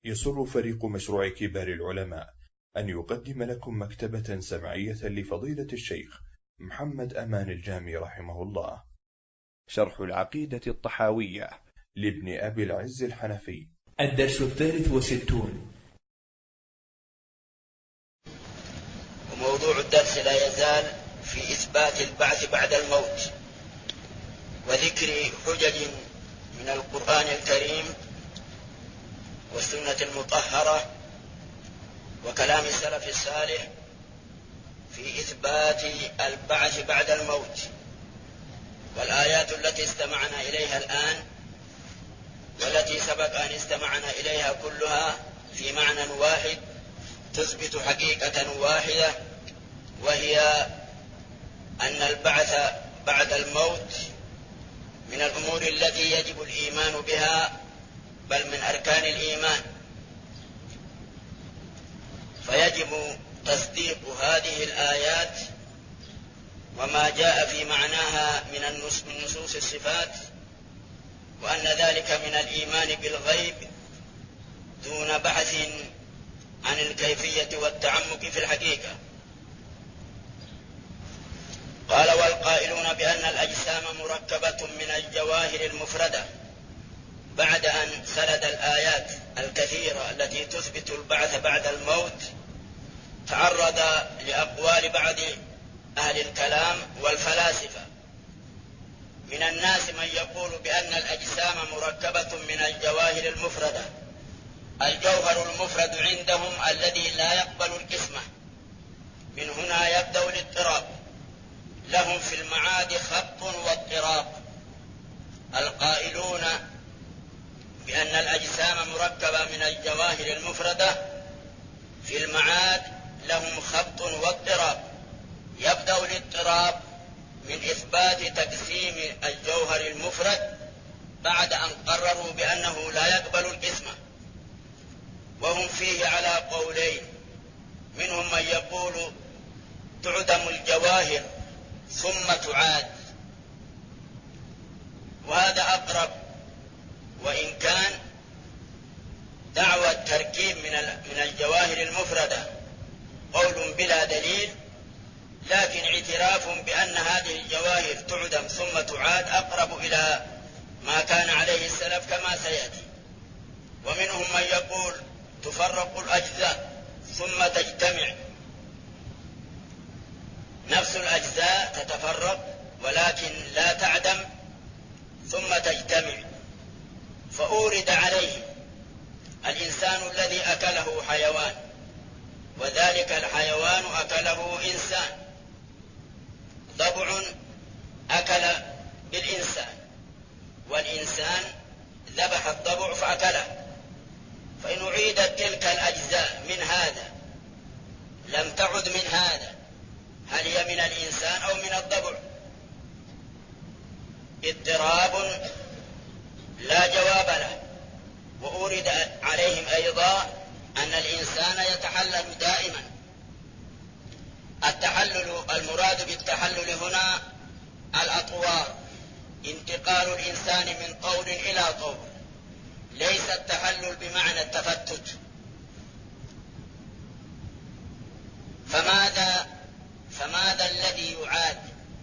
يسر فريق مشروع كبار العلماء أن يقدم لكم مكتبة سمعية لفضيلة الشيخ محمد أمان الجامي رحمه الله، شرح العقيدة الطحاوية لابن أبي العز الحنفي، الدرس 63. وموضوع الدرس لا يزال في إثبات البعث بعد الموت، وذكر حجج من القرآن الكريم والسنة المطهرة وكلام السلف الصالح في إثبات البعث بعد الموت، والآيات التي استمعنا إليها الآن والتي سبق أن استمعنا إليها كلها في معنى واحد تثبت حقيقة واحدة، وهي أن البعث بعد الموت من الأمور التي يجب الإيمان بها، بل من أركان الإيمان، فيجب تصديق هذه الآيات وما جاء في معناها من نصوص الصفات، وأن ذلك من الإيمان بالغيب دون بحث عن الكيفية والتعمق في الحقيقة. قال: والقائلون بأن الأجسام مركبة من الجواهر المفردة، بعد أن سرد الآيات الكثيرة التي تثبت البعث بعد الموت، تعرض لأقوال بعض أهل الكلام والفلاسفة. من الناس من يقول بأن الأجسام مركبة من الجواهر المفردة، الجوهر المفرد عندهم الذي لا يقبل القسمة، من هنا يبدأ الاضطراب، لهم في المعاد خط واضطراب. القائلون بأن الأجسام مركبة من الجواهر المفردة في المعاد لهم خط واضطراب، يبدأ الاضطراب من إثبات تقسيم الجوهر المفرد بعد أن قرروا بأنه لا يقبل القسمة، وهم فيه على قولين. منهم من يقول تعدم الجواهر ثم تعاد، وهذا أقرب، وإن كان دعوى التركيب من الجواهر المفردة قول بلا دليل، لكن اعتراف بأن هذه الجواهر تعدم ثم تعاد أقرب إلى ما كان عليه السلف كما سيأتي. ومنهم من يقول تفرق الأجزاء ثم تجتمع، نفس الأجزاء تتفرق ولكن لا تعدم ثم تجتمع. فأورد عليه الإنسان الذي أكله حيوان، وذلك الحيوان أكله إنسان، ضبع أكل بالإنسان، والإنسان ذبح الضبع فأكله. فإن أعيدت تلك الأجزاء من هذا لم تعد من هذا، هل هي من الإنسان أو من الضبع؟ اضطراب لا جواب له. وأورد عليهم أيضا أن الإنسان يتحلل دائما. التحلل المراد بالتحلل هنا الأطوار، انتقال الإنسان من طور إلى طور، ليس التحلل بمعنى التفتت. فماذا الذي يعاد؟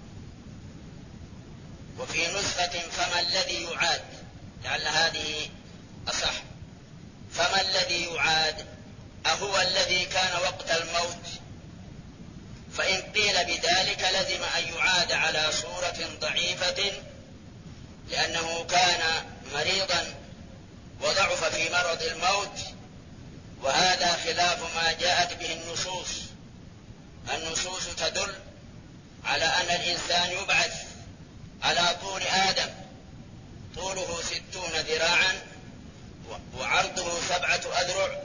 وفي نسخة فما الذي يعاد، لعل هذه أصح. فما الذي يعاد؟ أهو الذي كان وقت الموت؟ فإن قيل بذلك لزم أن يعاد على صورة ضعيفة، لأنه كان مريضا وضعف في مرض الموت، وهذا خلاف ما جاءت به النصوص. النصوص تدل على أن الإنسان يبعث على طول آدم، طوله 60 ذراعا وعرضه 7 أذرع،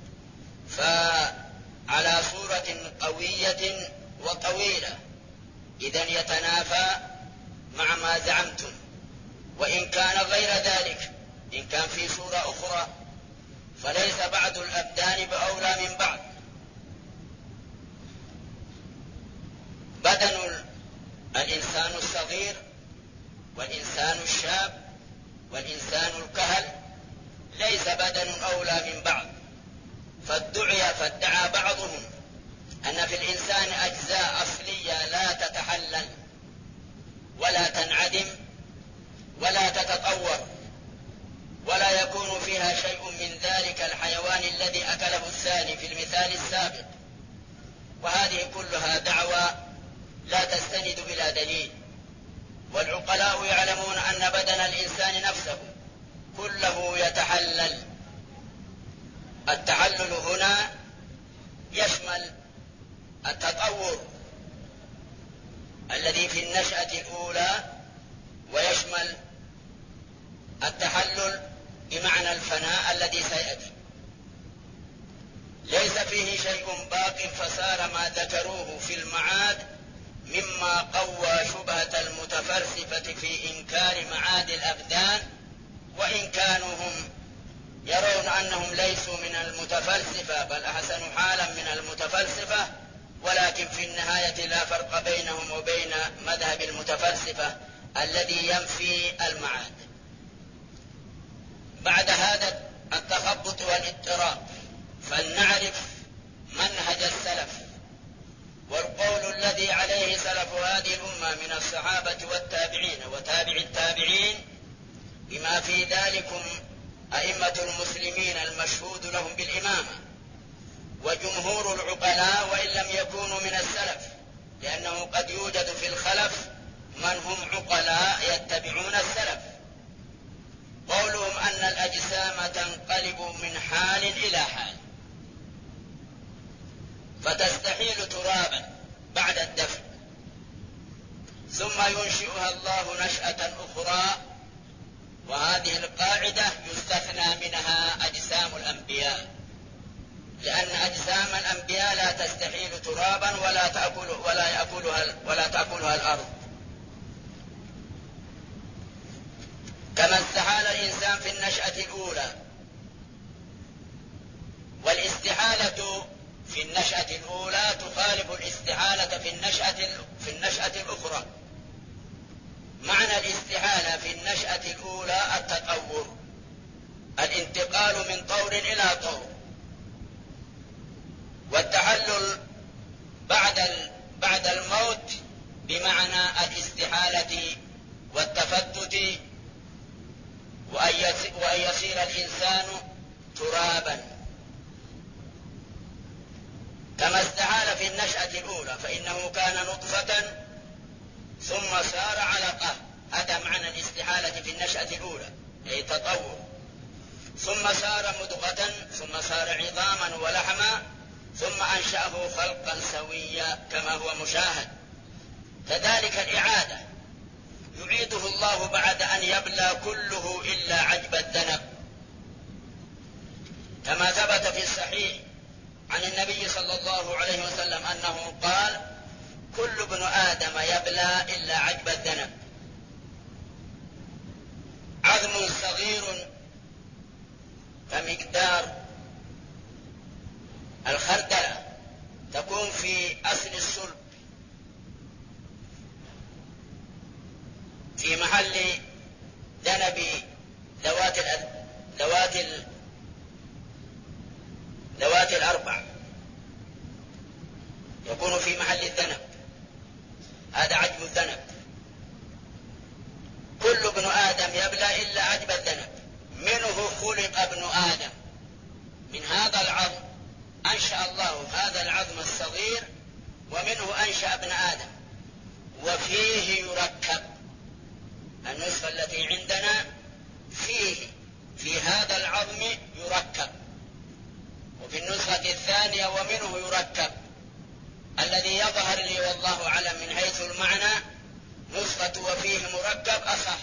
فعلى صورة قوية وطويلة، إذن يتنافى مع ما زعمتم. وإن كان غير ذلك، إن كان في صورة أخرى، فليس بعض الأبدان بأولى من بعض. بدن الإنسان الصغير والإنسان الشاب والإنسان الكهل ليس بدن أولى من بعض، الذي أكله الثاني في المثال السابق. وهذه كلها دعوى لا تستند إلى دليل، والعقلاء يعلمون أن بدن الإنسان نفسه كله يتحلل. التحلل هنا يشمل التطور الذي في النشأة الأولى، ويشمل التحلل بمعنى الفناء الذي سيأتي. ليس فيه شيء باق، فصار ما ذكروه في المعاد مما قوى شبهة المتفلسفة في إنكار معاد الأبدان، وإن كانوا هم يرون أنهم ليسوا من المتفلسفة بل أحسن حالا من المتفلسفة، ولكن في النهاية لا فرق بينهم وبين مذهب المتفلسفة الذي ينفي المعاد. بعد هذا التخبط والاضطراب فلنعرف منهج السلف، والقول الذي عليه سلف هذه الأمة من الصحابة والتابعين وتابع التابعين، بما في ذلكم أئمة المسلمين المشهود لهم بالإمامة، وجمهور العقلاء وإن لم يكونوا من السلف، لأنه قد يوجد في الخلف من هم عقلاء يتبعون السلف. قولهم أن الأجسام تنقلب من حال إلى حال، فتستحيل ترابا بعد الدفن، ثم ينشئها الله نشأة أخرى. وهذه القاعدة يستثنى منها أجسام الأنبياء، لأن أجسام الأنبياء لا تستحيل ترابا ولا تأكلها الأرض، كما استحال الإنسان في النشأة الأولى. والاستحالة في النشأة الأولى تخالف الاستحالة في النشأة الأخرى. معنى الاستحالة في النشأة الأولى التطور، الانتقال من طور إلى طور، والتحلل بعد الموت بمعنى الاستحالة والتفتت، وأن يصير الإنسان ترابا. كما استحال في النشأة الأولى فإنه كان نطفة ثم صار علقة، هذا معنى الاستحالة في النشأة الأولى، أي تطور. ثم صار مضغة، ثم صار عظاما ولحما، ثم أنشأه خلقا سويا كما هو مشاهد. كذلك الإعادة يعيده الله بعد أن يبلى كله إلا عجب الذنب، كما ثبت في الصحيح عن النبي صلى الله عليه وسلم أنه قال: كل ابن آدم يبلى إلا عجب الذنب. عظم صغير كمقدار الخردلة تكون في أصل الصلب في محل ذنب ذوات الأربع، يكون في محل الذنب، هذا عجب الذنب. كل ابن آدم يبلى إلا عجب الذنب. منه خلق ابن آدم، من هذا العظم أنشأ الله هذا العظم الصغير، ومنه أنشأ ابن آدم، وفيه يركب. النسخة التي عندنا في هذا العظم يركب، وفي النسخة الثانية ومنه يركب. الذي يظهر لي والله أعلم من حيث المعنى نسخة وفيه مركب أصح.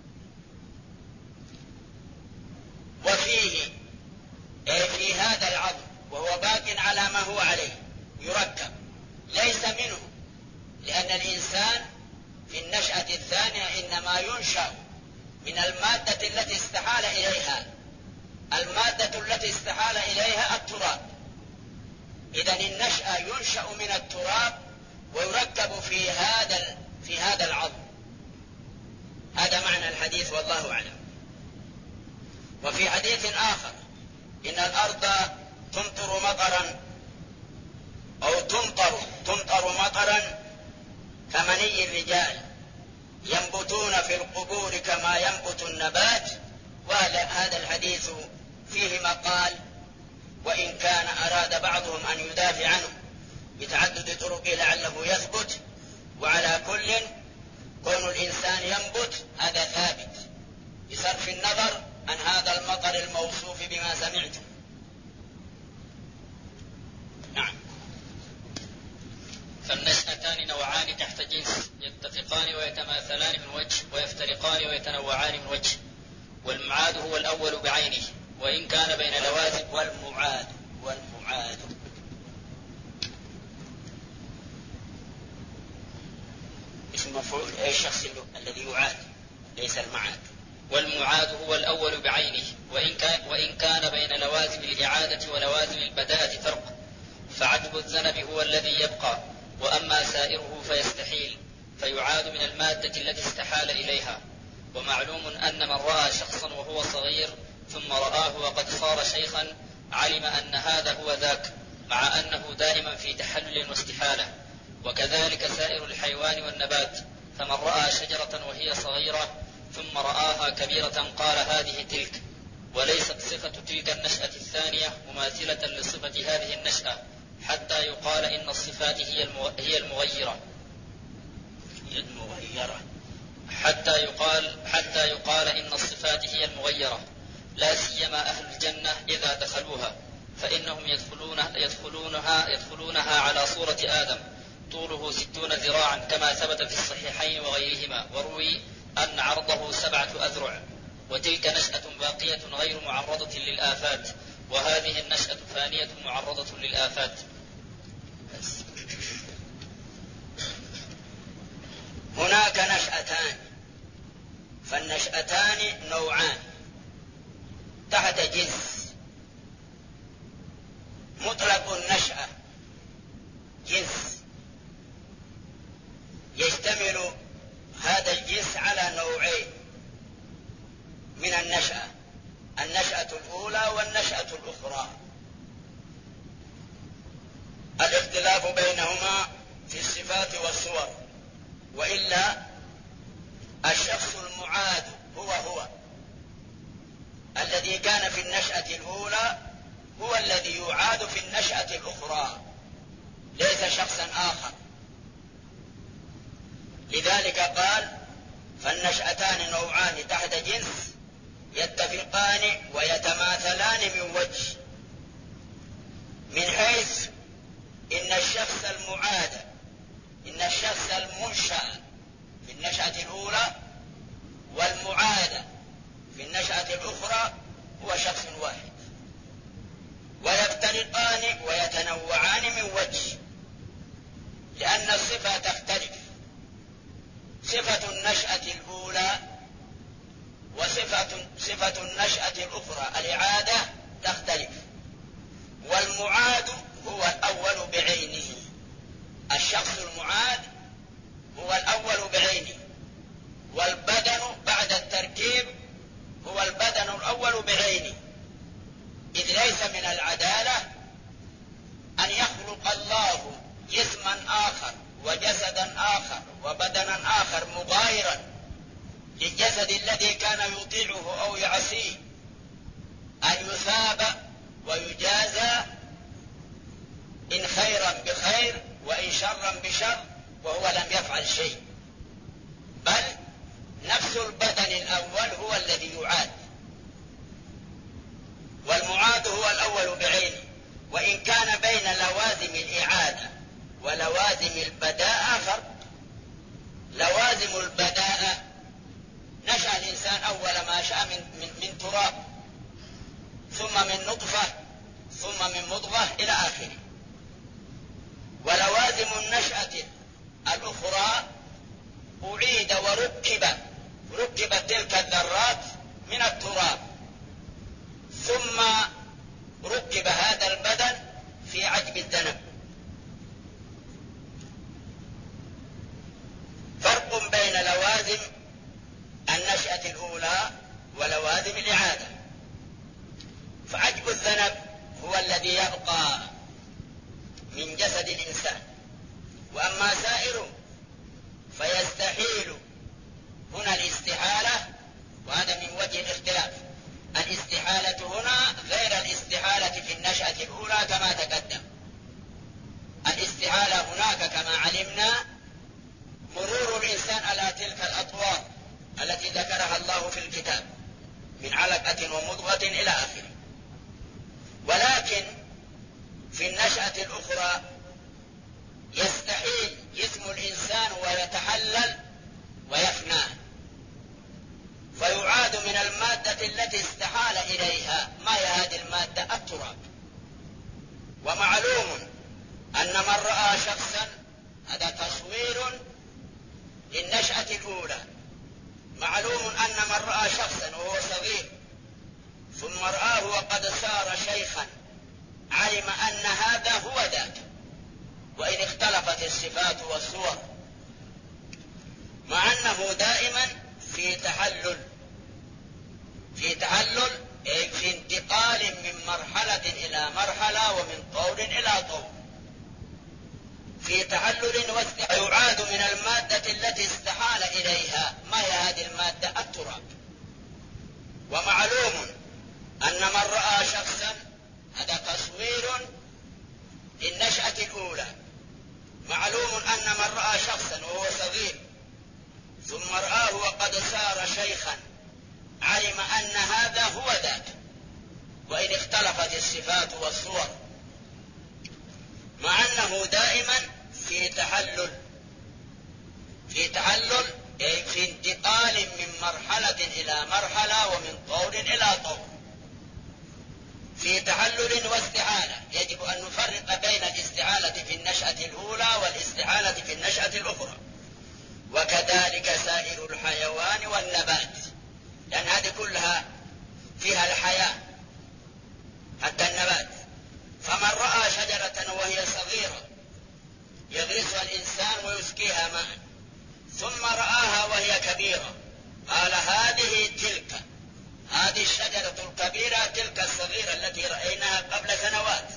وفيه أي في هذا العظم وهو باق على ما هو عليه يركب، ليس منه، لأن الإنسان في النشأة الثانية إنما ينشأ من المادة التي استحال إليها. المادة التي استحال إليها التراب، إذن النشأة ينشأ من التراب ويركب في هذا العظم. هذا معنى الحديث والله أعلم. وفي حديث آخر: إن الأرض تمطر مطرا أو تمطر مطرا كمني الرجال، ينبتون في القبور كما ينبت النبات. وهذا الحديث فيه مقال، أراد بعضهم أن يدافع عنه بتعدد طرقه لعله يثبت. وعلى كل كون الإنسان ينبت هذا ثابت بصرف النظر عن هذا المطر الموصوف بما سمعتم. نعم. فالنشأتان نوعان تحت جنس، يتفقان ويتماثلان من وجه، ويفترقان ويتنوعان من وجه. والمعاد هو الأول بعينه، وإن كان بين لوازم. والمعاد اسم مفعول الشخص الذي يعاد ليس المعاد. والمعاد هو الأول بعينه، وإن كان بين لوازم الإعادة ولوازم البداءة فرق، فعجب الذنب هو الذي يبقى، وأما سائره فيستحيل، فيعاد من المادة التي استحال إليها. ومعلوم أن من رأى شخصا وهو صغير ثم رآه وقد صار شيخا علم أن هذا هو ذاك، مع أنه دائما في تحلل واستحالة. وكذلك سائر الحيوان والنبات، فمن رأى شجرة وهي صغيرة ثم رآها كبيرة قال هذه تلك، وليست صفة تلك النشأة الثانية مماثلة لصفة هذه النشأة، حتى يقال إن الصفات هي المغيرة. حتى يقال إن الصفات هي المغيرة، لا سيما أهل الجنة إذا دخلوها، فإنهم يدخلونها على صورة آدم، طوله 60 ذراعا كما ثبت في الصحيحين وغيرهما، وروي أن عرضه 7 أذرع. وتلك نشأة باقية غير معرضة للآفات، وهذه النشأة ثانية معرضة للآفات. هناك نشأتان، فالنشأتان نوعان تحت جنس. مطلق النشأة جنس يشتمل هذا الجنس على نوعين من النشأة، النشأة الأولى والنشأة الأخرى. الاختلاف بينهما في الصفات والصور، وإلا الشخص المعاد هو الذي كان في النشأة الأولى هو الذي يعاد في النشأة الأخرى، ليس شخصا آخر. لذلك قال فالنشأتان نوعان تحت جنس، يتفقان ويتماثلان من وجه، من حيث إن الشخص المعاد، إن الشخص المنشأ في النشأة الأولى والمعاد في النشأة الأخرى هو شخص واحد، ويفترقان ويتنوعان من وجه، لأن الصفة تختلف. صفة النشأة الأولى وصفة النشأة الأخرى الإعادة تختلف. والمعاد هو الأول بعينه، الشخص المعاد هو الأول بعينه، والبدن بعد التركيب هو البدن الأول بعينه، إذ ليس من العدالة أن يخلق الله جسما آخر وجسدا آخر وبدنا آخر مغايرا للجسد الذي كان يطيعه أو يعصيه، أن يثاب ويجازى إن خيرا بخير وإن شرا بشر وهو لم يفعل شيء، بل نفس البدن الأول هو الذي يعاد، والمعاد هو الأول بعينه. وإن كان بين لوازم الإعادة ولوازم البداءة فرق. لوازم البداءة نشأ الإنسان أول ما شاء من تراب، ثم من نطفة، ثم من مضغة إلى آخره. ولوازم النشأة الأخرى أعيد وركبت تلك الذرات من التراب، ثم ركب هذا البدن في عجب الذنب. فرق بين لوازم النشأة الأولى ولوازم الإعادة. فعجب الذنب هو الذي يبقى من جسد الإنسان، وأما سائره فيستحيل. هنا الاستحالة، وهذا من وجه الاختلاف. الاستحالة هنا غير الاستحالة في النشأة الأولى كما تقدم. إلى آخره. ولكن في النشأة الأخرى يستحيل جسم الإنسان ويتحلل ويفنى، فيعاد من المادة التي استحال إليها. ما هي هذه المادة؟ التراب. ومعلوم أن من رأى شخصا، هذا تصوير للنشأة الأولى، معلوم أن من رأى شخصا وهو صغير ثم رآه وقد صار شيخا علم أن هذا هو ذاك، وإن اختلفت الصفات والصور، مع أنه دائما في تحلل، أي في انتقال من مرحلة إلى مرحلة ومن طور إلى طور، في تحلل ويعاد من المادة التي استحال إليها. ما هي هذه المادة؟ التراب. ومعلوم أن من رأى شخصا، هذا تصوير للنشأة الأولى، معلوم أن من رأى شخصا وهو صغير ثم رآه وقد صار شيخا علم أن هذا هو ذاك، وإن اختلفت الصفات والصور، مع أنه دائما في تحلل أي في انتقال من مرحلة إلى مرحلة ومن طور إلى طور، في تحلل واستحالة. يجب أن نفرق بين الاستحالة في النشأة الأولى والاستحالة في النشأة الأخرى، وكذلك سائر الحيوان والنبات، لأن هذه كلها فيها الحياة حتى النبات. فمن رأى شجرة وهي صغيرة يغرسها الإنسان ويسقيها ماء، ثم رآها وهي كبيرة قال هذه الشجرة الكبيرة تلك الصغيرة التي رأيناها قبل سنوات.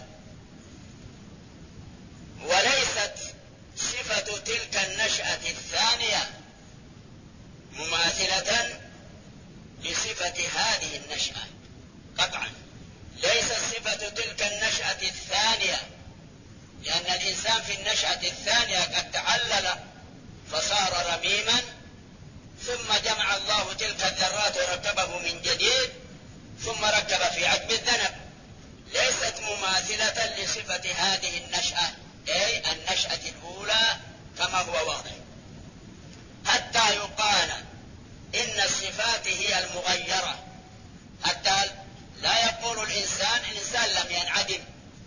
وليست صفة تلك النشأة الثانية مماثلة لصفة هذه النشأة قطعا، ليست صفة تلك النشأة الثانية، لأن الإنسان في النشأة الثانية قد تحلل فصار رميما، ثم جمع الله تلك الذرات وركبه من جديد، ثم ركب في عجب الذنب. ليست مماثلة لصفة هذه النشأة، أي النشأة الأولى كما هو واضح، حتى يقال إن الصفات هي المغيرة، حتى لا يقول الإنسان لم ينعدم،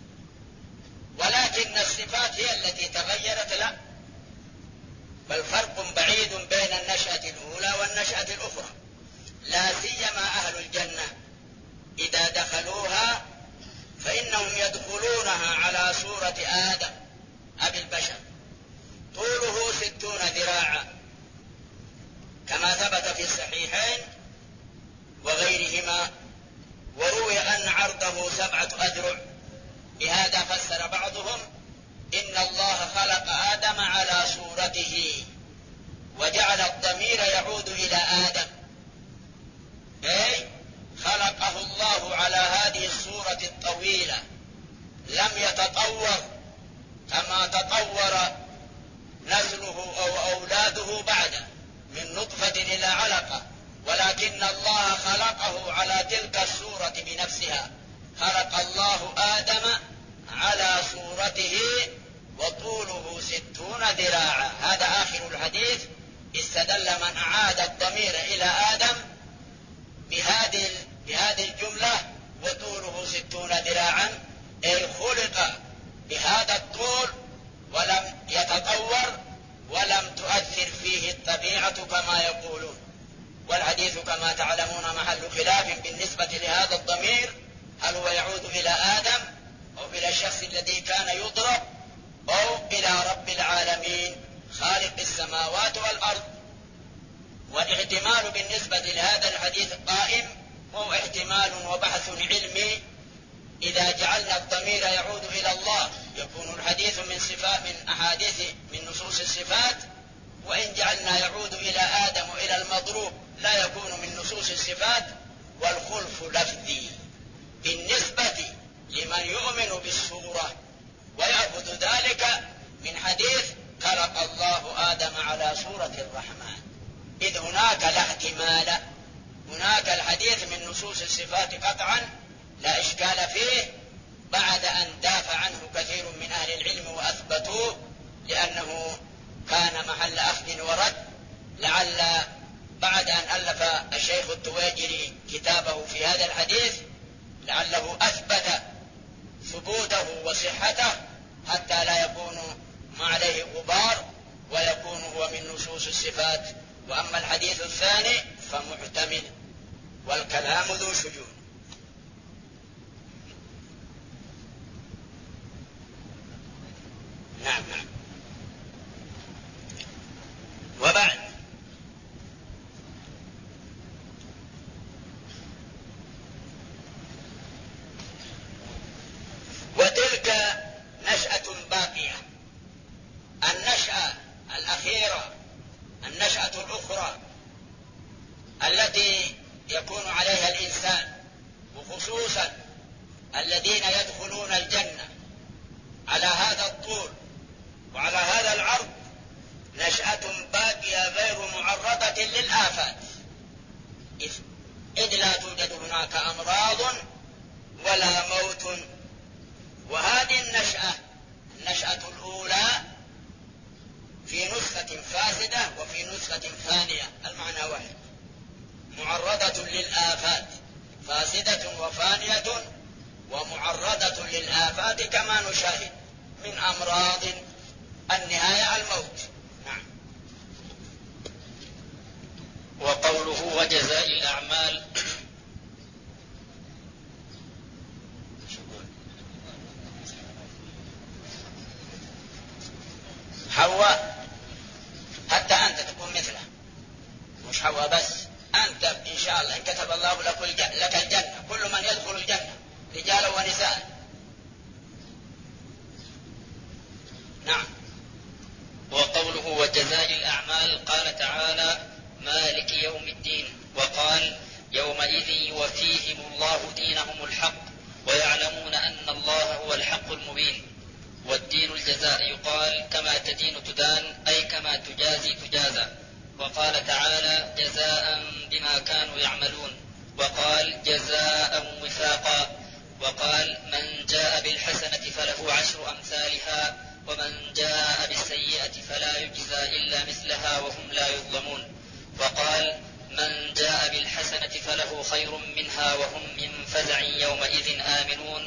ولكن الصفات هي التي تغيرت. لا، بل فرق بعيد بين النشأة الأولى والنشأة الأخرى. لا سيما أهل الجنة إذا دخلوها فإنهم يدخلونها على صورة آدم أبي البشر، طوله 60 ذراعا كما ثبت في الصحيحين وغيرهما، وروي أن عرضه 7 أذرع. بهذا فسر بعضهم إن الله خلق آدم على صورته، وجعل الضمير يعود إلى آدم، أي خلقه الله على هذه الصورة الطويلة، لم يتطور كما تطور نسله أو أولاده بعده من نطفة إلى علقة، ولكن الله خلقه على تلك الصورة بنفسها. خلق الله آدم على صورته وطوله 60 ذراعا. هذا آخر الحديث. استدل من أعاد الضمير إلى آدم بهذه الجملة وطوله 60 ذراعا، أي خلق بهذا الطول ولم يتطور ولم تؤثر فيه الطبيعة كما يقولون. والحديث كما تعلمون محل خلاف بالنسبة لهذا الضمير، هل هو يعود إلى آدم أو إلى الشخص الذي كان يضرب أو إلى رب العالمين خالق السماوات والأرض. والاحتمال بالنسبة لهذا الحديث قائم، هو احتمال وبحث علمي. إذا جعلنا الضمير يعود إلى الله يكون الحديث من نصوص الصفات، وإن جعلنا يعود إلى آدم وإلى المضروب لا يكون من نصوص الصفات. والخلف لفظي بالنسبة لمن يؤمن بالصورة ويأخذ ذلك من حديث خلق الله آدم على صورة الرحمن، إذ هناك لا احتمال، هناك الحديث من نصوص الصفات قطعا لا إشكال فيه، بعد أن دافع عنه كثير من أهل العلم وأثبتوه، لأنه كان محل أخذ ورد. لعل بعد أن ألف الشيخ التواجري كتابه في هذا الحديث لعله أثبت ثبوته وصحته حتى لا يكون ما عليه غبار ويكون هو من نصوص الصفات. وأما الحديث الثاني فمحتمل والكلام ذو شجون. نعم. وبعد وتلك نشأة باقية، النشأة الأخيرة، النشأة الأخرى التي يكون عليها الإنسان، وخصوصا الذين يدخلون الجنة على هذا الطول وعلى هذا العرض، نشأة باقية غير معرضة للآفات، إذ لا توجد هناك أمراض ولا موت. وهذه النشأة الأولى في نسخة فاسدة وفي نسخة ثانية، المعنى واحد، معرضة للآفات، فاسدة وفانية ومعرضة للآفات كما نشاهد من أمراض النهاية الموت. نعم. وقوله وجزاء الأعمال حواء حتى أنت تكون مثله، مش حواء بس، أنت إن شاء الله إن كتب الله لك الجنة، كل من يدخل الجنة رجالا ونساء. نعم. وقوله وجزاء الأعمال قال تعالى مالك يوم الدين، وقال يومئذ يوفيهم الله دينهم الحق ويعلمون أن الله هو الحق المبين. والدين الجزاء، يقال كما تدين تدان، أي كما تجازي تجازى. وقال تعالى جزاء بما كانوا يعملون، وقال جزاء وفاقا. وقال من جاء بالحسنة فله 10 أمثالها ومن جاء بالسيئة فلا يجزى إلا مثلها وهم لا يظلمون. وقال من جاء بالحسنة فله خير منها وهم من فزع يومئذ آمنون.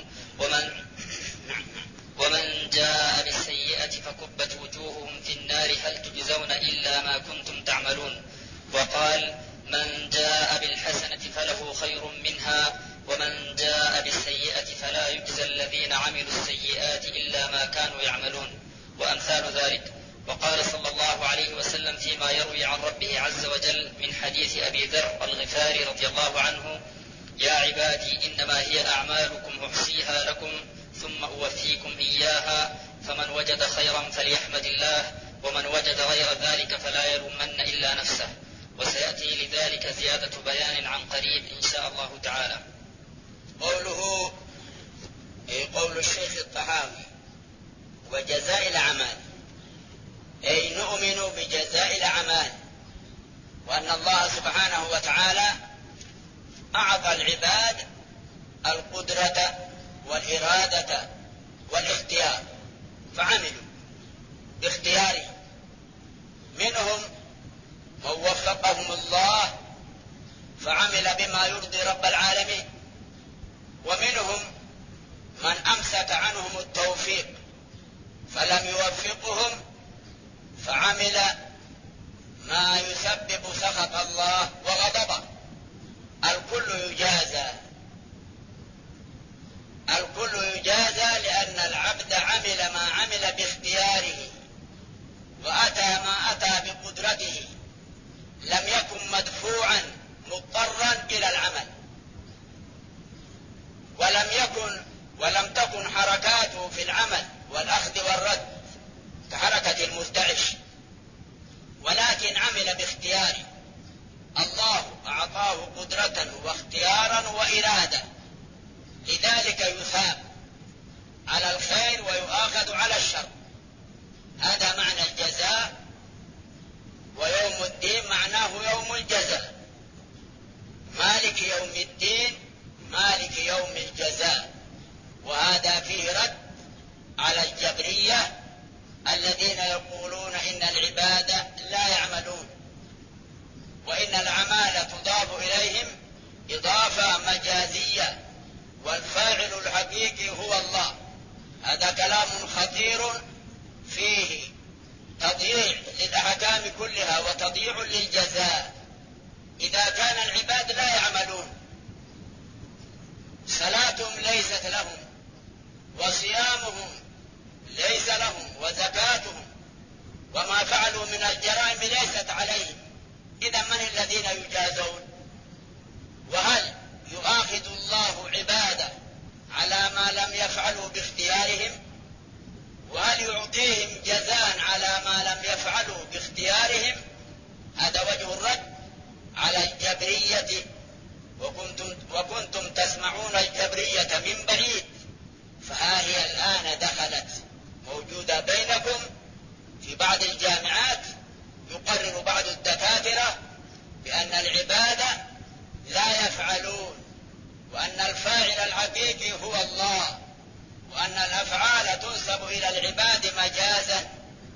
ومن جاء بالسيئة فكبت وجوههم في النار هل تجزون إلا ما كنتم تعملون. وقال من جاء بالحسنة فله خير منها ومن جاء بالسيئة فلا يجزى الذين عملوا السيئات إلا ما كانوا يعملون، وأمثال ذلك. وقال صلى الله عليه وسلم فيما يروي عن ربه عز وجل من حديث أبي ذر الغفاري رضي الله عنه يا عبادي إنما هي أعمالكم أحصيها لكم ثم أوفيكم إياها، فمن وجد خيرا فليحمد الله ومن وجد غير ذلك فلا يلومن إلا نفسه. وسيأتي لذلك زيادة بيان عن قريب إن شاء الله تعالى. قول الشيخ الطحاوي وجزاء الأعمال، أي نؤمن بجزاء الأعمال، وأن الله سبحانه وتعالى أعطى العباد القدرة والإرادة والاختيار فعملوا باختياره، منهم من وفقهم الله فعمل بما يرضي رب العالمين، ومنهم من أمسك عنهم التوفيق فلم يوفقهم فعمل ما يسبب سخط الله وغضبه. الكل يجازى لأن العبد عمل ما عمل باختياره وأتى ما أتى بقدرته، لم يكن مدفوعا مضطرا إلى العمل، ولم تكن حركاته في العمل والأخذ والرد كحركة المرتعش، ولكن عمل باختياره. الله أعطاه قدرة واختيارا وإرادة، لذلك يثاب على الخير ويؤاخذ على الشر. هذا معنى الجزاء. ويوم الدين معناه يوم الجزاء، مالك يوم الدين وهذا فيه رد على الجبرية الذين يقولون إن العباد لا يعملون، وإن الأعمال تضاف إليهم إضافة مجازية، والفاعل الحقيقي هو الله. هذا كلام خطير فيه تضييع للأحكام كلها وتضييع للجزاء. إذا كان العباد لا يعملون، صلاتهم ليست لهم، وصيامهم ليس لهم، وزكاتهم وما فعلوا من الجرائم ليست عليهم، إذا من الذين يجازون؟ وهل يؤاخذ الله عباده على ما لم يفعلوا باختيارهم؟ وهل يعطيهم جزاء على ما لم يفعلوا باختيارهم؟ هذا وجه الرد على الجبرية. وكنتم تسمعون الجبرية من بعيد، فها هي الآن دخلت موجودة بينكم في بعض الجامعات. يقرر بعض الدكاترة بأن العباد لا يفعلون، وأن الفاعل الحقيقي هو الله، وأن الأفعال تنسب إلى العباد مجازا.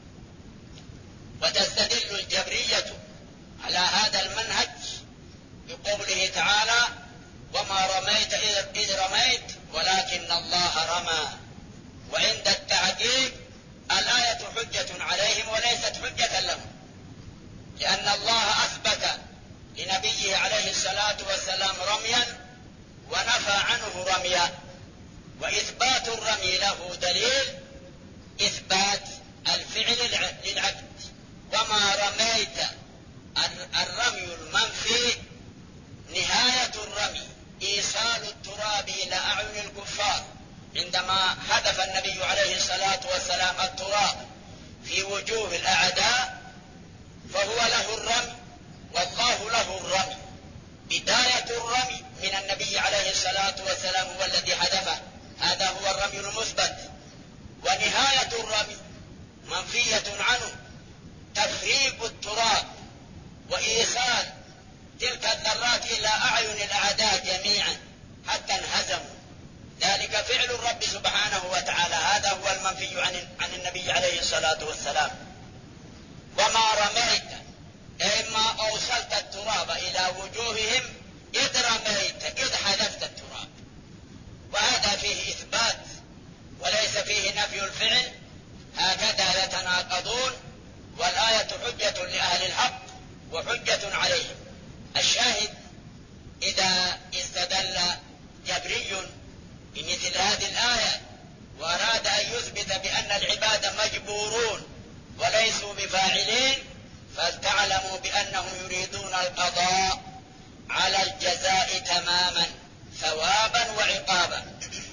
وتستدل الجبرية على هذا المنهج بقوله تعالى: وما رميت إذ رميت ولكن الله رمى. وعند التحقيق الآية حجة عليهم وليست حجة لهم، لأن الله أثبت لنبيه عليه الصلاة والسلام رميا ونفى عنه رميا. وإثبات الرمي له دليل إثبات الفعل للعبد. وما رميت الرمي المنفي نهاية الرمي إيصال التراب إلى أعين الكفار. عندما هدف النبي عليه الصلاة والسلام التراب في وجوه الأعداء فهو له الرمي والله له الرمي. بداية الرمي من النبي عليه الصلاة والسلام هو الذي هدفه، هذا هو الرمي المثبت. ونهاية الرمي منفية عنه، تفريق التراب وإيصال تلك الذرات إلى أعين الأعداء جميعا حتى انهزموا. ذلك فعل الرب سبحانه وتعالى، هذا هو المنفي عن النبي عليه الصلاة والسلام. وما رميت أي ما أوصلت التراب إلى وجوههم إذ رميت، إذ حذفت التراب. وهذا فيه إثبات وليس فيه نفي الفعل، هكذا يتناقضون. والآية حجة لأهل الحق وحجة عليهم. الشاهد إذا استدل جبري بمثل هذه الآية وأراد أن يثبت بأن العباد مجبورون وليسوا بفاعلين، فلتعلموا بأنهم يريدون القضاء على الجزاء تماما ثوابا وعقابا.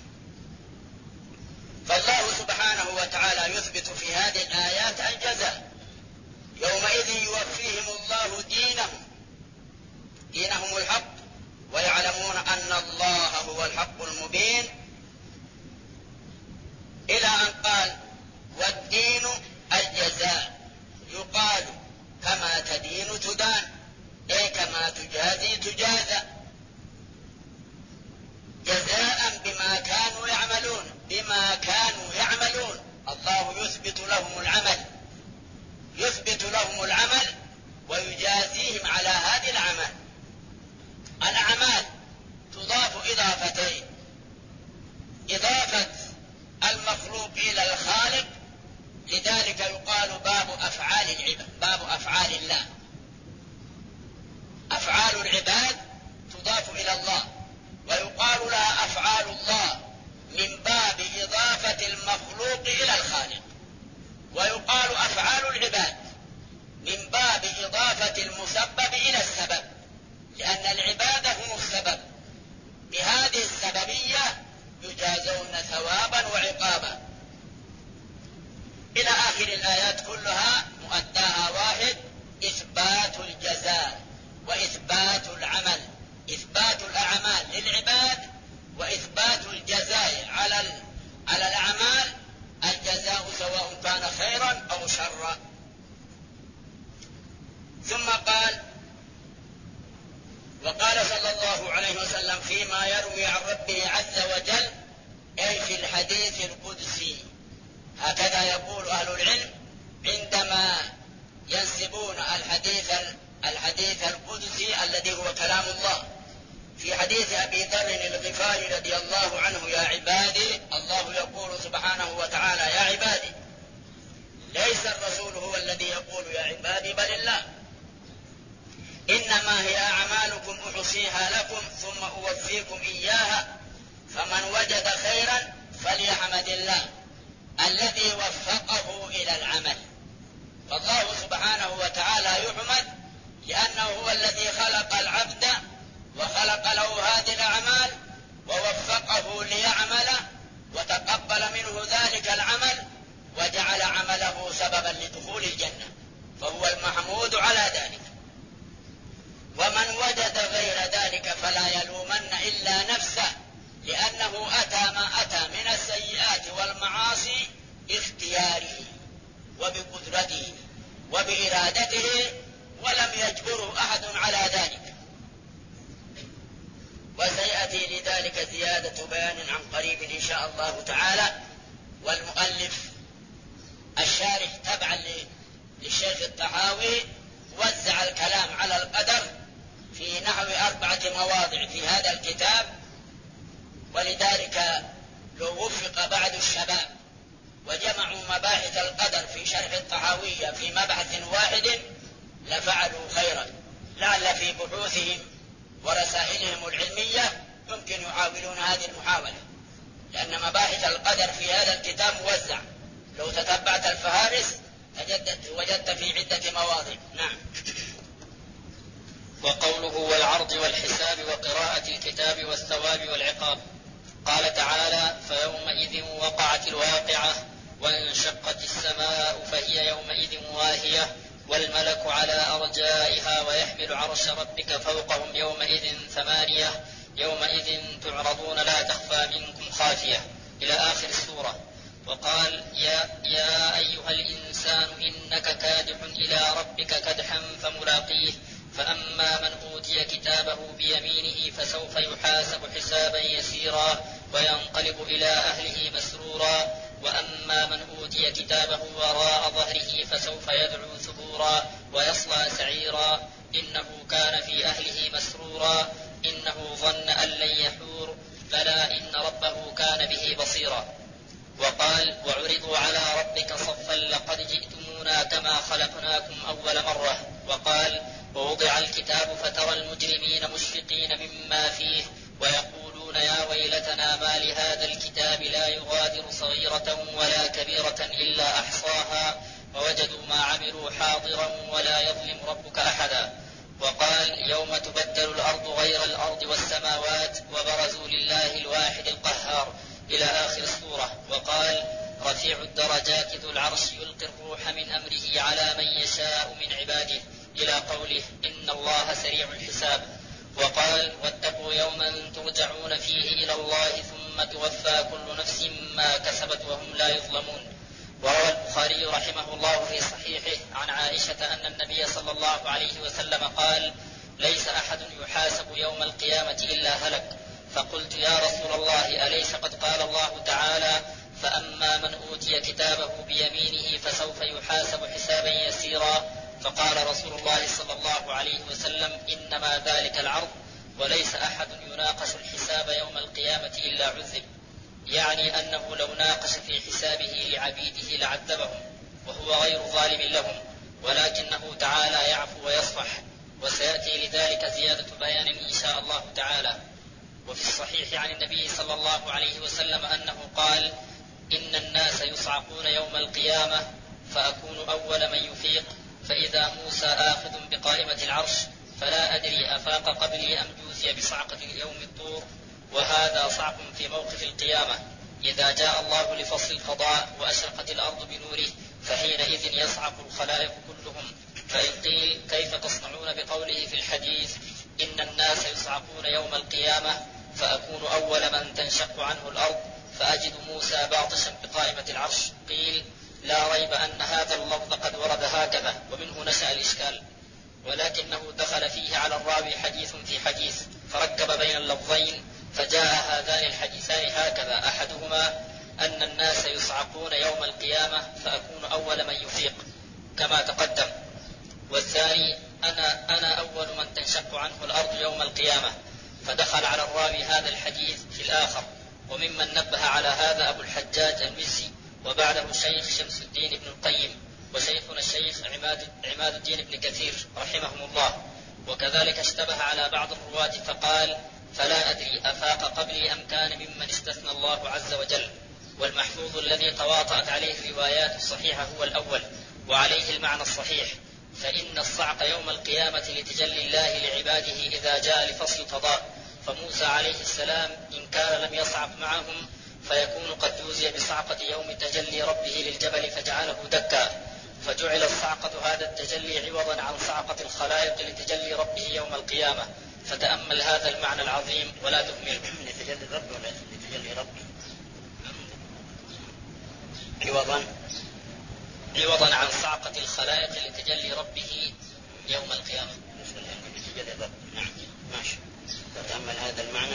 فالله سبحانه وتعالى يثبت في هذه الآيات الجزاء. يومئذ يوفيهم الله دينهم الحق، ويعلمون أن الله هو الحق المبين، إلى أن قال: والدين الجزاء. يقال كما تدين تدان، أي كما تجازي تجازى، جزاء بما كانوا يعملون. الله يثبت لهم العمل ويجازيهم على هذه الأعمال تضاف إضافتين: إضافة المخلوق إلى الخالق، لذلك يقال باب أفعال العباد، باب أفعال الله. أفعال العباد تضاف إلى الله، ويقال لها أفعال الله من باب إضافة المخلوق إلى الخالق. ويقال أفعال العباد من باب إضافة المسبب إلى السبب، لأن العباد هم السبب. بهذه السببية يجازون ثوابا وعقابا. إلى آخر الآيات كلها مؤداها واحد: إثبات الجزاء وإثبات العمل، إثبات الأعمال للعباد وإثبات الجزاء على الأعمال، الجزاء سواء كان خيرا أو شرا. ثم قال: وقال صلى الله عليه وسلم فيما يروي عن ربه عز وجل، أي في الحديث الحديث القدسي. هكذا يقول أهل العلم عندما ينسبون الحديث القدسي الذي هو كلام الله. في حديث أبي ذر الغفاري رضي الله عنه: يا عبادي، الله يقول سبحانه وتعالى: يا عبادي. ليس الرسول هو الذي يقول يا عبادي، بل الله. إنما هي أعمالكم أحصيها لكم ثم أوفيكم إياها، فمن وجد خيرا فليحمد الله الذي وفقه إلى العمل. فالله سبحانه وتعالى يحمد لأنه هو الذي خلق العبد وخلق له هذه الأعمال ووفقه ليعمل وتقبل منه ذلك العمل وجعل عمله سببا لدخول الجنة، فهو المحمود على ذلك. ومن وجد غير ذلك فلا يلومن إلا نفسه، لأنه أتى ما أتى من السيئات والمعاصي باختياره وبقدرته وبإرادته، ولم يجبره أحد على ذلك. وسيأتي لذلك زيادة بيان عن قريب إن شاء الله تعالى. والمؤلف الشارح تبعا للشيخ الطحاوي وزع الكلام على القدر في نحو 4 مواضع في هذا الكتاب، ولذلك لو وفق بعض الشباب وجمعوا مباحث القدر في شرح الطحاوية في مبحث واحد لفعلوا خيرا، لعل في بحوثهم ورسائلهم العلمية يمكن يحاولون هذه المحاولة، لأن مباحث القدر في هذا الكتاب موزع. لو تتبعت الفهارس وجدت في عدة مواضع. نعم. وقوله والعرض والحساب وقراءة الكتاب والثواب والعقاب. قال تعالى: فيومئذ وقعت الواقعة وانشقت السماء فهي يومئذ واهية والملك على أرجائها ويحمل عرش ربك فوقهم يومئذ 8 يومئذ تعرضون لا تخفى منكم خافية إلى آخر السورة. وقال: يا أيها الإنسان إنك كادح إلى ربك كدحا فملاقيه فأما من أوتي كتابه بيمينه فسوف يحاسب حسابا يسيرا وينقلب إلى أهله مسرورا وأما من أوتي كتابه وراء ظهره فسوف يدعو ثبورا ويصلى سعيرا إنه كان في أهله مسرورا إنه ظن أن لن يحور بلى إن ربه كان به بصيرا. وقال: وعرضوا على ربك صفا لقد جئتمونا كما خلقناكم أول مرة. وقال: ووضع الكتاب فترى المجرمين مشفقين مما فيه ويقولون يا ويلتنا ما لهذا الكتاب لا يغادر صغيرة ولا كبيرة إلا أحصاها ووجدوا ما عملوا حاضرا ولا يظلم ربك أحدا. وقال: يوم تبدل الأرض غير الأرض والسماوات وبرزوا لله الواحد القهار إلى آخر السورة. وقال: رفيع الدرجات ذو العرش يلقي الروح من أمره على من يشاء من عباده إلى قوله: إن الله سريع الحساب. وقال: واتقوا يوما ترجعون فيه إلى الله ثم توفى كل نفس ما كسبت وهم لا يظلمون. وروى البخاري رحمه الله في صحيحه عن عائشة أن النبي صلى الله عليه وسلم قال: ليس أحد يحاسب يوم القيامة إلا هلك. فقلت: يا رسول الله أليس قد قال الله تعالى: فأما من أوتي كتابه بيمينه فسوف يحاسب حسابا يسيرا؟ فقال رسول الله صلى الله عليه وسلم: إنما ذلك العرض وليس أحد يناقش الحساب يوم القيامة إلا عذب، يعني أنه لو ناقش في حسابه لعبيده لعذبهم وهو غير ظالم لهم، ولكنه تعالى يعفو ويصفح. وسيأتي لذلك زيادة بيان إن شاء الله تعالى. وفي الصحيح عن النبي صلى الله عليه وسلم أنه قال: إن الناس يصعقون يوم القيامة فأكون أول من يفيق، فإذا موسى آخذ بقائمة العرش فلا أدري أفاق قبلي أم جوزي بصعقة يوم الطور. وهذا صعق في موقف القيامة إذا جاء الله لفصل القضاء وأشرقت الأرض بنوره، فحينئذ يصعق الخلائق كلهم. فإن قيل: كيف تصنعون بقوله في الحديث: إن الناس يصعقون يوم القيامة فأكون أول من تنشق عنه الأرض فأجد موسى باطشا بقائمة العرش؟ قيل: لا ريب أن هذا اللفظ قد ورد هكذا، ومنه نشأ الإشكال، ولكنه دخل فيه على الراوي حديث في حديث فركب بين اللفظين، فجاء هذان الحديثان هكذا: أحدهما أن الناس يصعقون يوم القيامة فأكون أول من يفيق كما تقدم. والثاني أنا أول من تنشق عنه الأرض يوم القيامة. فدخل على الراوي هذا الحديث في الآخر. وممن نبه على هذا أبو الحجاج المزي، وبعده الشيخ شمس الدين ابن القيم، وشيخنا الشيخ عماد الدين بن كثير رحمهم الله. وكذلك اشتبه على بعض الرواة فقال: فلا أدري أفاق قبلي أم كان ممن استثنى الله عز وجل. والمحفوظ الذي تواطأت عليه الروايات الصحيحة هو الأول، وعليه المعنى الصحيح. فإن الصعق يوم القيامة لتجلي الله لعباده إذا جاء لفصل قضاء. فموسى عليه السلام إن كان لم يصعق معهم فيكون قد جوزي بصعقة يوم تجلي ربه للجبل فجعله دكا، فجعل الصعقة هذا التجلي عوضا عن صعقة الخلائق لتجلي ربه يوم القيامة. فتأمل هذا المعنى العظيم ولا تهمله. لتجلي ربه ولا لتجلي ربه؟ عوضا عن صعقة الخلائق لتجلي ربه يوم القيامة. لتجلي ربه. نعم ماشي. فتأمل هذا المعنى.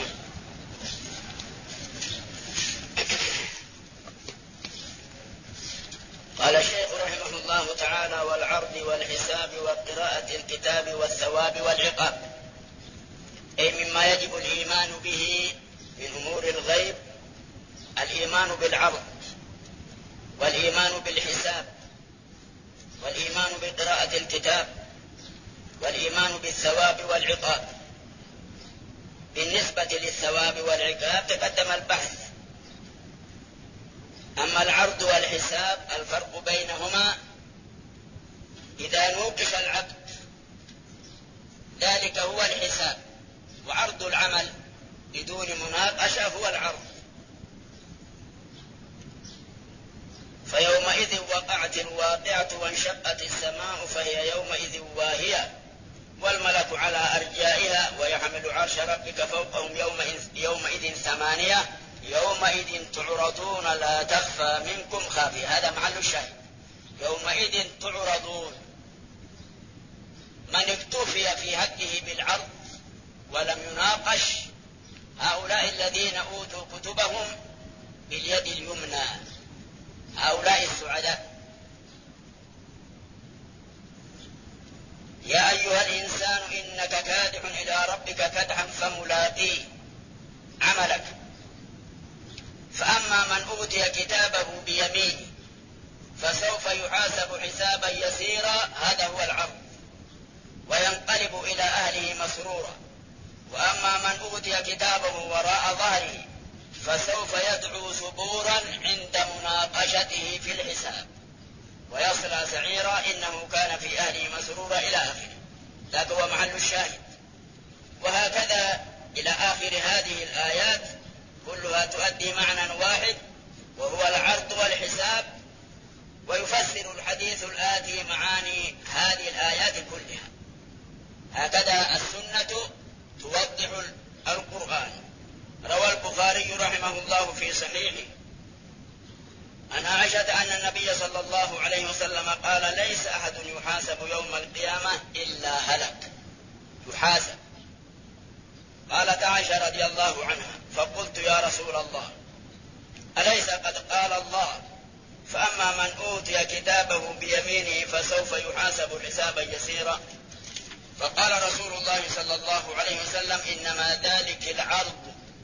قال الشيخ رحمه الله تعالى: والعرض والحساب وقراءة الكتاب والثواب والعقاب، أي مما يجب الإيمان به من أمور الغيب الإيمان بالعرض، والإيمان بالحساب، والإيمان بقراءة الكتاب، والإيمان بالثواب والعقاب. بالنسبة للثواب والعقاب تقدم البحث. أما العرض والحساب الفرق بينهما: إذا نوقش العبد ذلك هو الحساب، وعرض العمل بدون مناقشة هو العرض. فيومئذ وقعت الواقعة وانشقت السماء فهي يومئذ واهية، والملك على أرجائها ويحمل عرش ربك فوقهم يومئذ ثمانية، يومئذ تعرضون لا تخفى منكم خافية. هذا محل الشاهد. يومئذ تعرضون. من اكتفي في حقه بالعرض ولم يناقش هؤلاء الذين أوتوا كتبهم باليد اليمنى، هؤلاء السعداء. يا أيها الإنسان إنك كادح إلى ربك كدحا فملاقيه عملك. فأما من أوتي كتابه بيمينه فسوف يحاسب حسابا يسيرا، هذا هو العرض، وينقلب إلى أهله مسرورا. وأما من أوتي كتابه وراء ظهره فسوف يدعو ثبورا عند مناقشته في الحساب ويصلى سعيرا إنه كان في أهله مسرورا إلى آخره. هذا هو محل الشاهد. وهكذا إلى آخر هذه الآيات كلها تؤدي معنى واحد، وهو العرض والحساب. ويفسر الحديث الآتي معاني هذه الآيات كلها. هكذا السنة توضح القرآن. روى البخاري رحمه الله في صحيحه عن عائشة أن النبي صلى الله عليه وسلم قال: ليس أحد يحاسب يوم القيامة إلا هلك. يحاسب. قالت عائشة رضي الله عنها: فقلت يا رسول الله أليس قد قال الله: فأما من أوتي كتابه بيمينه فسوف يحاسب حسابا يسيرا؟ فقال رسول الله صلى الله عليه وسلم: إنما ذلك العرض.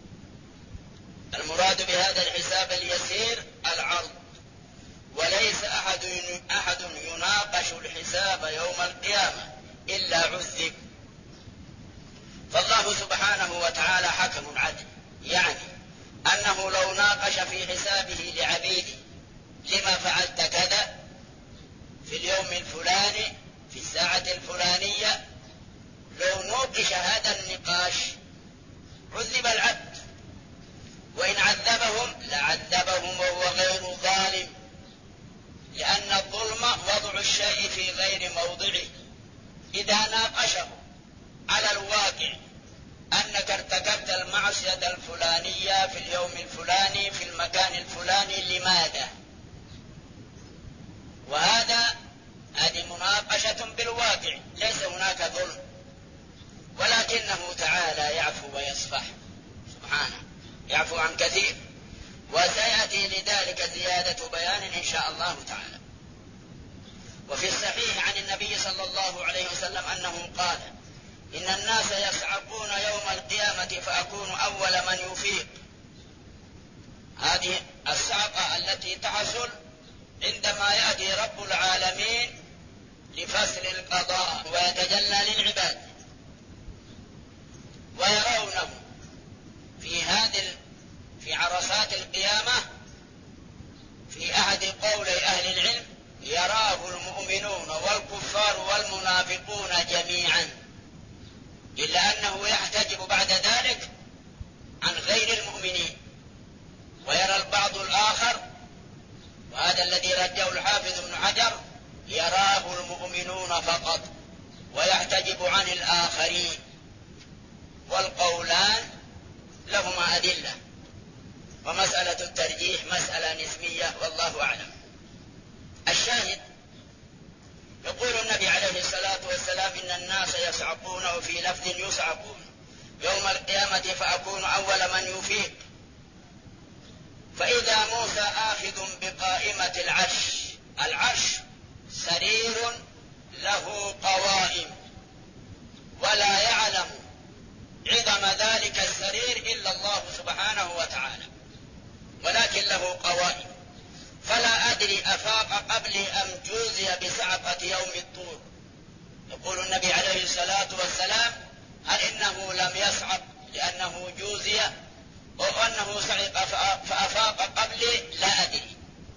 المراد بهذا الحساب اليسير العرض، وليس أحد يناقش الحساب يوم القيامة إلا عذب. فالله سبحانه وتعالى حكم عدل، يعني أنه لو ناقش في حسابه لعبيده: لما فعلت كذا في اليوم الفلاني في الساعة الفلانية، لو نوقش هذا النقاش عذب العبد، وإن عذبهم لعذبهم وهو غير ظالم، لأن الظلم وضع الشيء في غير موضعه. إذا ناقشه على الواقع أنك ارتكبت المعصية الفلانية في اليوم الفلاني في المكان الفلاني، لماذا؟ هذه مناقشة بالواقع، ليس هناك ظلم، ولكنه تعالى يعفو ويصفح سبحانه، يعفو عن كثير. وسيأتي لذلك زيادة بيان إن شاء الله تعالى. وفي الصحيح عن النبي صلى الله عليه وسلم أنه قال: إن الناس يصعقون يوم القيامة فأكون أول من يفيق. هذه الصعقة التي تحصل عندما يأتي رب العالمين لفصل القضاء ويتجلى للعباد ويرونه في عرصات القيامة. في أحد قولي أهل العلم: يراه المؤمنون والكفار والمنافقون جميعا، إلا أنه يحتجب بعد ذلك عن غير المؤمنين، ويرى البعض الآخر، وهذا الذي رجه الحافظ ابن حجر: يراه المؤمنون فقط ويحتجب عن الآخرين. والقولان لهما أدلة، ومسألة الترجيح مسألة نسبية والله أعلم. الشاهد: يقول النبي عليه الصلاة والسلام: إن الناس يصعقون، وفي لفظ يصعقون يوم القيامة فأكون أول من يفيق. فإذا موسى آخذ بقائمة العرش سرير له قوائم، ولا يعلم عظم ذلك السرير إلا الله سبحانه وتعالى، ولكن له قوائم. فلا أدري أفاق قبلي أم جوزي بصعقة يوم الطور. يقول النبي عليه الصلاة والسلام: هل إنه لم يصعق لأنه جوزي أو أنه صعق فأفاق قبلي؟ لا أدري.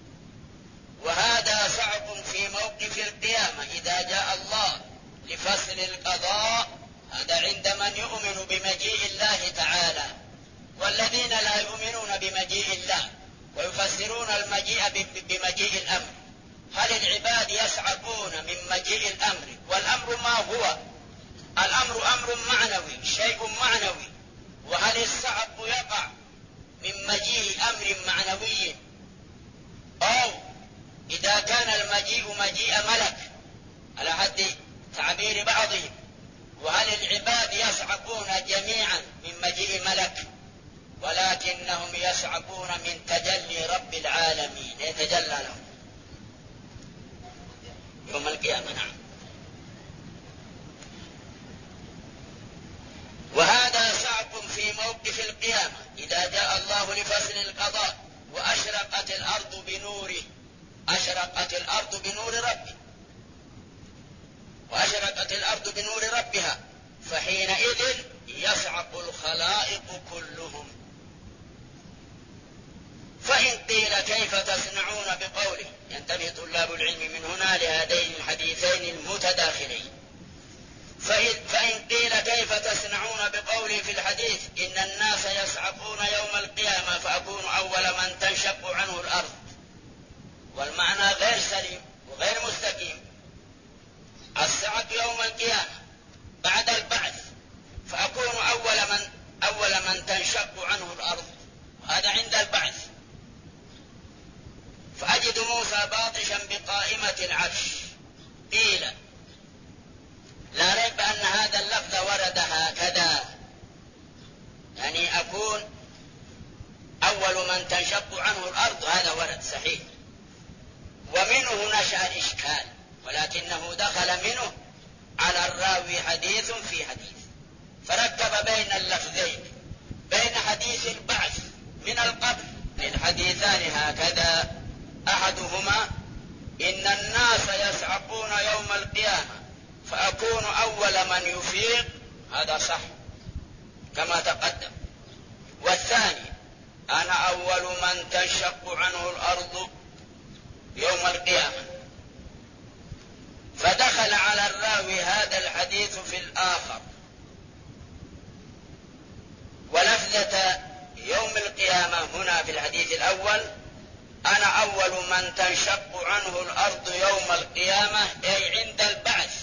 وهذا صعق في موقف القيامة إذا جاء الله لفصل القضاء، هذا عند من يؤمن بمجيء الله تعالى. والذين لا يؤمنون بمجيء الله ويفسرون المجيء بمجيء الأمر، هل العباد يصعقون من مجيء الأمر؟ والأمر ما هو؟ الأمر أمر معنوي، شيء معنوي. وهل الصعق يقع من مجيء أمر معنوي، أو إذا كان المجيء مجيء ملك على حد تعبير بعضهم؟ وهل العباد يصعقون جميعا من مجيء ملك؟ ولكنهم يصعقون من تجلي رب العالمين، يتجلى لهم يوم القيامة. نعم. وهذا صعق في موقف القيامة إذا جاء الله لفصل القضاء وأشرقت الأرض بنوره. أشرقت الأرض بنور ربه، وأشرقت الأرض بنور ربها، فحينئذ يصعق الخلائق كلهم. فإن قيل: كيف تصنعون بقوله؟ ينتبه طلاب العلم من هنا لهذين الحديثين المتداخلين. فإن قيل: كيف تصنعون بقوله في الحديث: إن الناس يصعقون يوم القيامة فأكون أول من تنشق عنه الأرض؟ والمعنى غير سليم وغير مستقيم. الصعق يوم القيامة بعد البعث، فأكون أول من تنشق عنه الأرض، وهذا عند البعث. فأجد موسى باطشا بقائمة العرش. قيل: لا ريب أن هذا اللفظ ورد هكذا، يعني أكون أول من تنشق عنه الأرض، هذا ورد صحيح. ومنه نشأ الإشكال، ولكنه دخل منه على الراوي حديث في حديث، فركب بين اللفظين، بين حديث البعث من القبر. الحديثان هكذا: أحدهما: إن الناس يصعقون يوم القيامة فأكون أول من يفيق، هذا صح كما تقدم. والثاني: أنا أول من تنشق عنه الأرض يوم القيامة. فدخل على الراوي هذا الحديث في الآخر. ولفظة يوم القيامة هنا في الحديث الأول: أنا أول من تنشق عنه الأرض يوم القيامة، أي عند البعث.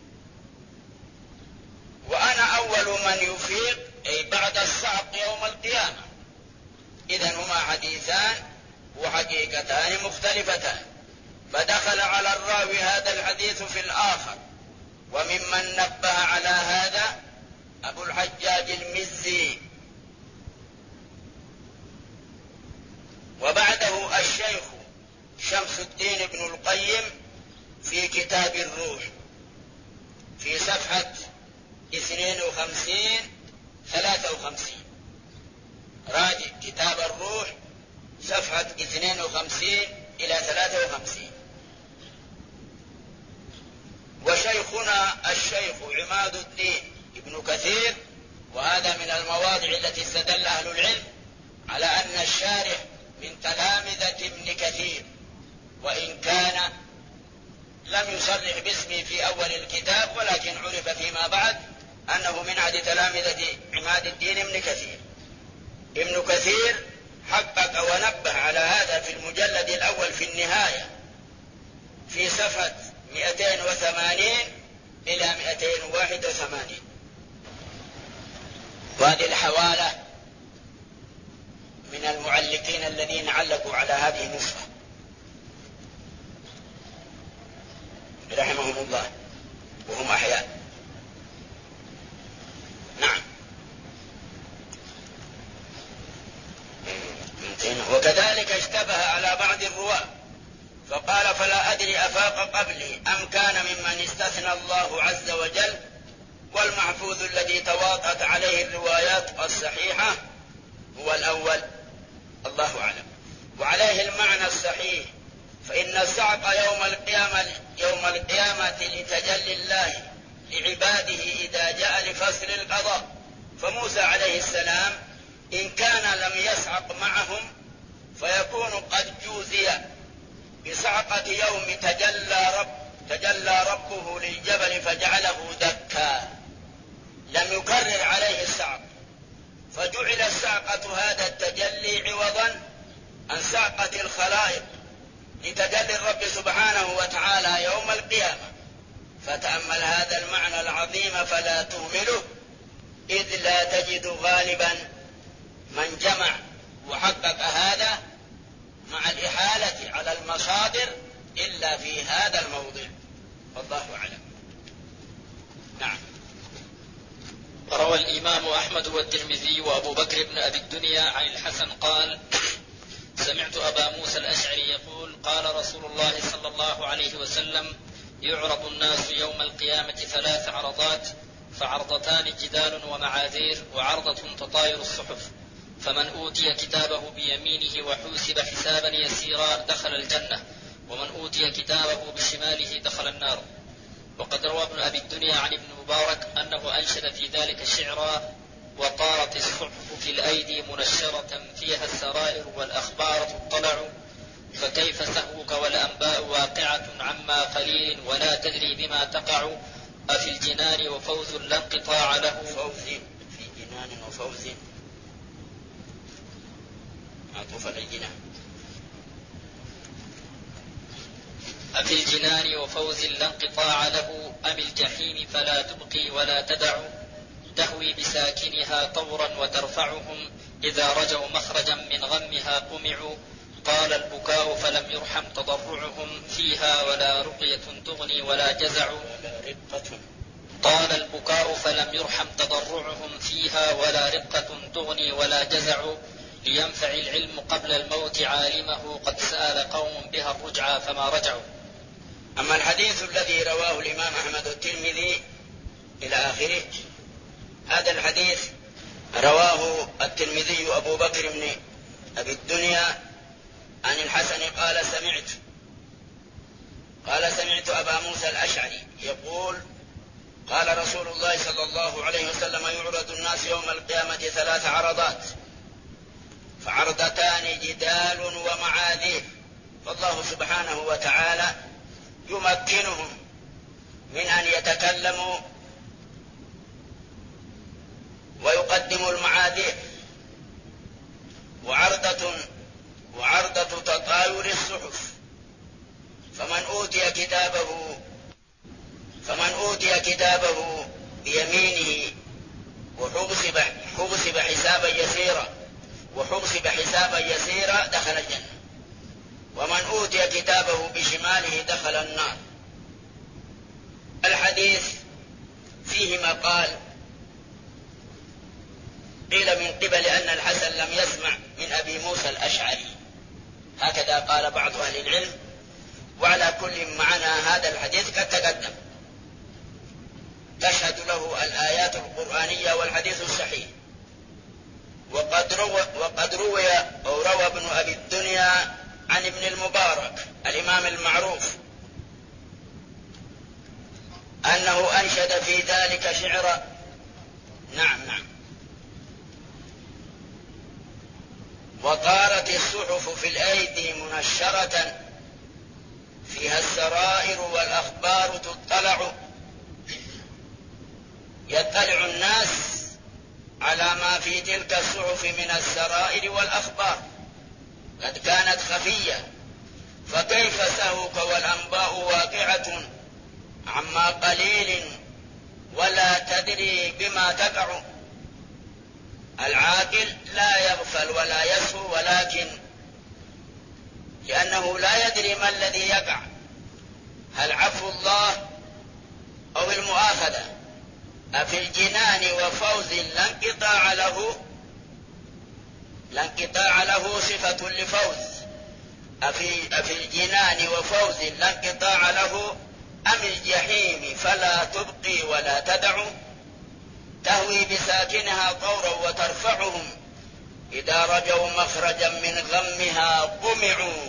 وأنا أول من يفيق، أي بعد الصعق يوم القيامة. إذن هما حديثان وحقيقتان مختلفتان. فدخل على الراوي هذا الحديث في الآخر. وممن نبه على هذا أبو الحجاج المزي وبعده الشيخ شمس الدين ابن القيم في كتاب الروح في صفحة 52-53. راجع كتاب الروح صفحة 52-53. وشيخنا الشيخ عماد الدين ابن كثير، وهذا من المواضع التي استدل أهل العلم على أن الشارح من تلامذة ابن كثير، وإن كان لم يصرح باسمه في أول الكتاب، ولكن عرف فيما بعد أنه من أحد تلامذة عماد الدين ابن كثير. ابن كثير حقق ونبه على هذا في المجلد الأول في النهاية في صفحة 280-281. وهذه الحوالة من المعلقين الذين علقوا على هذه النسخة رحمهم الله وهم أحياء. نعم. وكذلك اشتبه على بعض الرواة فقال: فلا أدري أفاق قبلي أم كان ممن استثنى الله عز وجل، والمحفوظ الذي تواطأت عليه الروايات الصحيحة هو الأول، الله أعلم. وعليه المعنى الصحيح، فإن الصعق يوم القيامة لتجلي الله لعباده إذا جاء لفصل القضاء. فموسى عليه السلام إن كان لم يصعق معهم فيكون قد جوزي بصعقة يوم تجلى ربه للجبل فجعله دكا، لم يكرر عليه الصعق، فجعل صعقة هذا التجلي عوضا عن صعقة الخلائق لتجلي الرب سبحانه وتعالى يوم القيامة. فتأمل هذا المعنى العظيم فلا تهمله، إذ لا تجد غالبا من جمع وحقق هذا مع الإحالة على المصادر إلا في هذا الموضع، والله أعلم. نعم. روى الإمام أحمد والترمذي وأبو بكر بن أبي الدنيا عن الحسن قال: سمعت أبا موسى الأشعري يقول: قال رسول الله صلى الله عليه وسلم: يعرض الناس يوم القيامة 3 عرضات، فعرضتان جدال ومعاذير، وعرضة تطاير الصحف، فمن أوتي كتابه بيمينه وحوسب حسابا يسيرا دخل الجنة، ومن أوتي كتابه بشماله دخل النار. وقد روى ابن أبي الدنيا عن ابن مبارك أنه أنشد في ذلك شعرا: وطارت الصحف في الأيدي منشرة فيها السرائر والأخبار تطلع، فكيف سهوك والأنباء واقعة عما قليل ولا تدري بما تقع، أفي الجنان وفوز لا انقطاع له. فوز في جنان وفوز معطوف على الجنان. أفي الجنان وفوز لا انقطاع له، أم الجحيم فلا تبقي ولا تدع، تهوي بساكنها طورا وترفعهم، إذا رجوا مخرجا من غمها قمعوا. قال البكاء فلم يرحم تضرعهم فيها، ولا رقية تغني ولا جزع. قال البكاء فلم يرحم تضرعهم فيها، ولا رقة تغني ولا جزع، لينفع العلم قبل الموت عالمه، قد سأل قوم بها الرجعى فما رجعوا. أما الحديث الذي رواه الإمام أحمد الترمذي إلى آخره، هذا الحديث رواه الترمذي أبو بكر بن أبي الدنيا عن الحسن قال سمعت أبا موسى الأشعري يقول: قال رسول الله صلى الله عليه وسلم: يعرض الناس يوم القيامة 3 عرضات، فعرضتان جدال ومعاذير، فالله سبحانه وتعالى يمكنهم من أن يتكلموا ويقدموا المعاذير، وعرضة تطاير الصحف. فمن أوتي كتابه بيمينه وحوسب حسابا يسيرا دخل الجنة، ومن أوتي كتابه بشماله دخل النار. الحديث فيه مقال، قيل من قبل أن الحسن لم يسمع من أبي موسى الأشعري، هكذا قال بعض أهل العلم. وعلى كل معنى هذا الحديث قد تقدم، تشهد له الآيات القرآنية والحديث الصحيح. وقد روى ابن أبي الدنيا عن ابن المبارك الإمام المعروف أنه أنشد في ذلك شعرا. نعم. وطارت الصحف في الأيدي منشرة فيها السرائر والأخبار يطلع الناس على ما في تلك الصحف من السرائر والأخبار، قد كانت خفية، فكيف سهوك والأنباء واقعة عما قليل ولا تدري بما تقع. العاقل لا يغفل ولا يسهو، ولكن لأنه لا يدري ما الذي يقع، هل عفو الله أو المؤاخذة، أفي الجنان وفوز لا انقطاع له صفة لفوز، أفي الجنان وفوز لا انقطاع له، أم الجحيم فلا تبقي ولا تدع، تهوي بساكنها طورا وترفعهم، إذا رجوا مخرجا من غمها قمعوا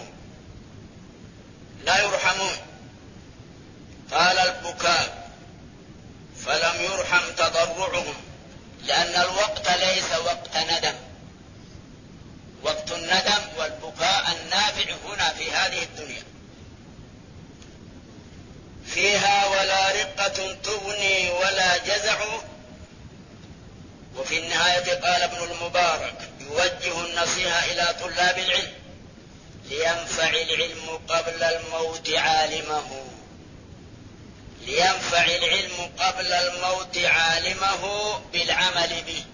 لا يرحمون. قال البكاء فلم يرحم تضرعهم، لأن الوقت ليس وقت ندم، وقت الندم والبكاء النافع هنا في هذه الدنيا. فيها ولا رقة تغني ولا جزع. وفي النهاية قال ابن المبارك يوجه النصيحة إلى طلاب العلم: لينفع العلم قبل الموت عالمه، لينفع العلم قبل الموت عالمه بالعمل به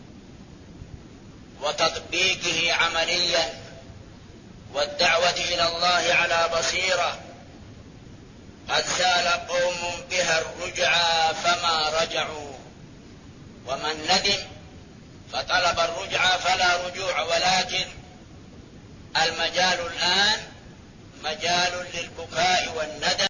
وتطبيقه عمليا، والدعوة إلى الله على بصيرة. قد سال قوم بها الرجعى فما رجعوا، ومن ندم فطلب الرجعى فلا رجوع، ولكن المجال الآن مجال للبكاء